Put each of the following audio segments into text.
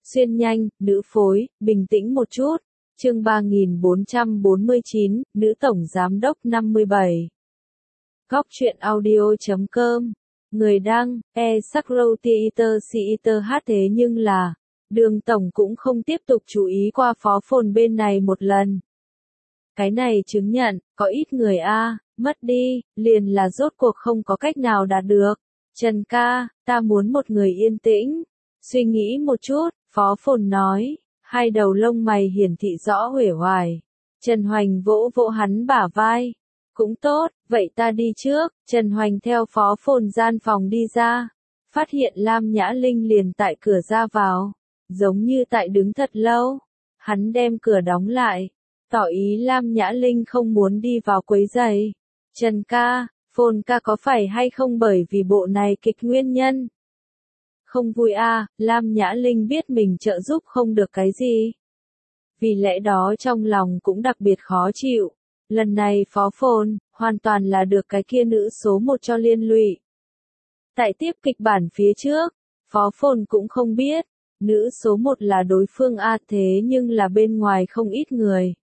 Xuyên nhanh, nữ phối, bình tĩnh một chút. Chương 3449, nữ tổng giám đốc 57. Góc truyện audio.com. Người đăng, Sakrotiiter thế nhưng là, Đường tổng cũng không tiếp tục chú ý qua phó phồn bên này một lần. Cái này chứng nhận, có ít người mất đi, liền là rốt cuộc không có cách nào đạt được. Trần ca, ta muốn một người yên tĩnh. Suy nghĩ một chút, phó phồn nói, hai đầu lông mày hiển thị rõ uể oải. Trần Hoành vỗ vỗ hắn bả vai. Cũng tốt, vậy ta đi trước. Trần Hoành theo phó phồn gian phòng đi ra. Phát hiện Lam Nhã Linh liền tại cửa ra vào. Giống như tại đứng thật lâu. Hắn đem cửa đóng lại. Tỏ ý Lam Nhã Linh không muốn đi vào quấy rầy. Trần ca, phồn ca có phải hay không bởi vì bộ này kịch nguyên nhân? Không vui Lam Nhã Linh biết mình trợ giúp không được cái gì. Vì lẽ đó trong lòng cũng đặc biệt khó chịu. Lần này phó phồn, hoàn toàn là được cái kia nữ số 1 cho liên lụy. Tại tiếp kịch bản phía trước, phó phồn cũng không biết, nữ số 1 là đối phương thế nhưng là bên ngoài không ít người.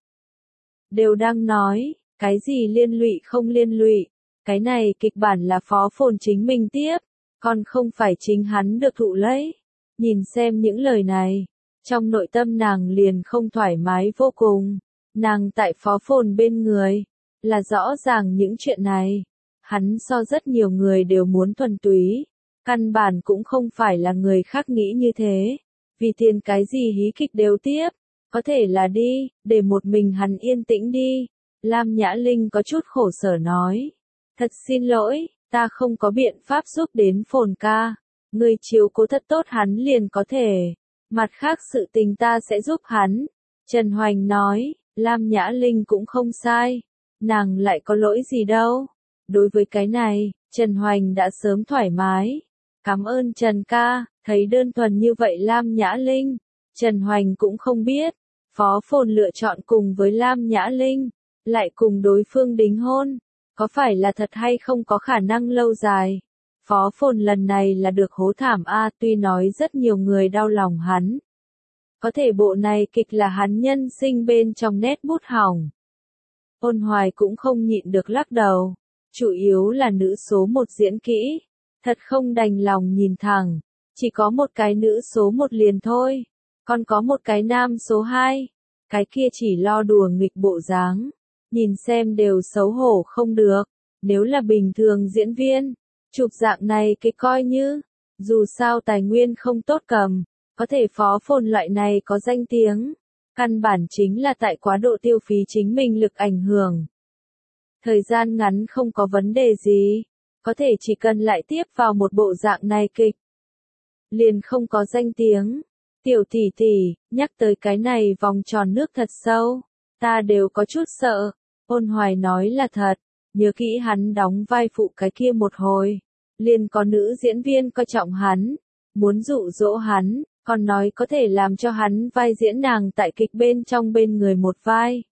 Đều đang nói, cái gì liên lụy không liên lụy, cái này kịch bản là phó phồn chính mình tiếp, còn không phải chính hắn được thụ lấy. Nhìn xem những lời này, trong nội tâm nàng liền không thoải mái vô cùng. Nàng tại phó phồn bên người, là rõ ràng những chuyện này. Hắn so rất nhiều người đều muốn thuần túy, căn bản cũng không phải là người khác nghĩ như thế. Vì tiền cái gì hí kịch đều tiếp, có thể là đi, để một mình hắn yên tĩnh đi. Lam Nhã Linh có chút khổ sở nói. Thật xin lỗi, ta không có biện pháp giúp đến phồn ca. Người chiếu cố thật tốt hắn liền có thể. Mặt khác sự tình ta sẽ giúp hắn. Trần Hoành nói, Lam Nhã Linh cũng không sai. Nàng lại có lỗi gì đâu. Đối với cái này, Trần Hoành đã sớm thoải mái. Cảm ơn Trần ca, thấy đơn thuần như vậy Lam Nhã Linh. Trần Hoành cũng không biết. Phó phồn lựa chọn cùng với Lam Nhã Linh, lại cùng đối phương đính hôn. Có phải là thật hay không có khả năng lâu dài? Phó phồn lần này là được hố thảm tuy nói rất nhiều người đau lòng hắn. Có thể bộ này kịch là hắn nhân sinh bên trong nét bút hỏng. Ôn Hoài cũng không nhịn được lắc đầu. Chủ yếu là nữ số 1 diễn kỹ. Thật không đành lòng nhìn thẳng. Chỉ có một cái nữ số 1 liền thôi. Còn có một cái nam số 2. Cái kia chỉ lo đùa nghịch bộ dáng. Nhìn xem đều xấu hổ không được. Nếu là bình thường diễn viên, chụp dạng này cái coi như, dù sao tài nguyên không tốt cầm, có thể phó phồn loại này có danh tiếng. Căn bản chính là tại quá độ tiêu phí chính mình lực ảnh hưởng. Thời gian ngắn không có vấn đề gì, có thể chỉ cần lại tiếp vào một bộ dạng này kịch. Liền không có danh tiếng. Tiểu tỷ tỷ, nhắc tới cái này vòng tròn nước thật sâu, ta đều có chút sợ. Ôn Hoài nói là thật, nhớ kỹ hắn đóng vai phụ cái kia một hồi. Liền có nữ diễn viên coi trọng hắn, muốn dụ dỗ hắn, còn nói có thể làm cho hắn vai diễn nàng tại kịch bên trong bên người một vai.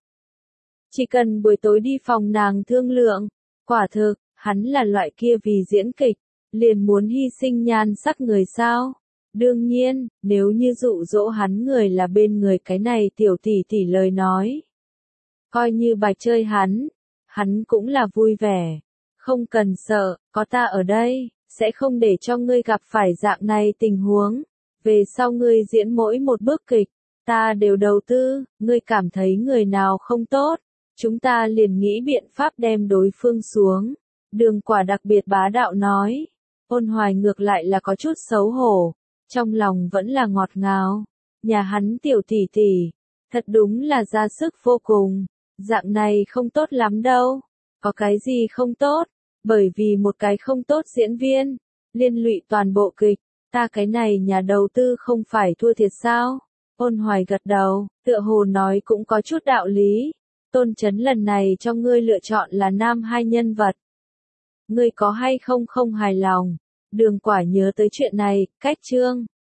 Chỉ cần buổi tối đi phòng nàng thương lượng, quả thực, hắn là loại kia vì diễn kịch, liền muốn hy sinh nhan sắc người sao. Đương nhiên, nếu như dụ dỗ hắn người là bên người cái này tiểu tỷ tỷ lời nói. Coi như bài chơi hắn cũng là vui vẻ. Không cần sợ, có ta ở đây, sẽ không để cho ngươi gặp phải dạng này tình huống. Về sau ngươi diễn mỗi một bước kịch, ta đều đầu tư, ngươi cảm thấy người nào không tốt, chúng ta liền nghĩ biện pháp đem đối phương xuống. Đường Quả đặc biệt bá đạo nói. Ôn Hoài ngược lại là có chút xấu hổ, trong lòng vẫn là ngọt ngào. Nhà hắn tiểu tỷ tỷ, thật đúng là ra sức vô cùng. Dạng này không tốt lắm đâu. Có cái gì không tốt? Bởi vì một cái không tốt diễn viên, liên lụy toàn bộ kịch. Ta cái này nhà đầu tư không phải thua thiệt sao? Ôn Hoài gật đầu, tựa hồ nói cũng có chút đạo lý. Tôn Chấn lần này cho ngươi lựa chọn là nam hai nhân vật. Ngươi có hay không hài lòng? Đường Quả nhớ tới chuyện này, cách chương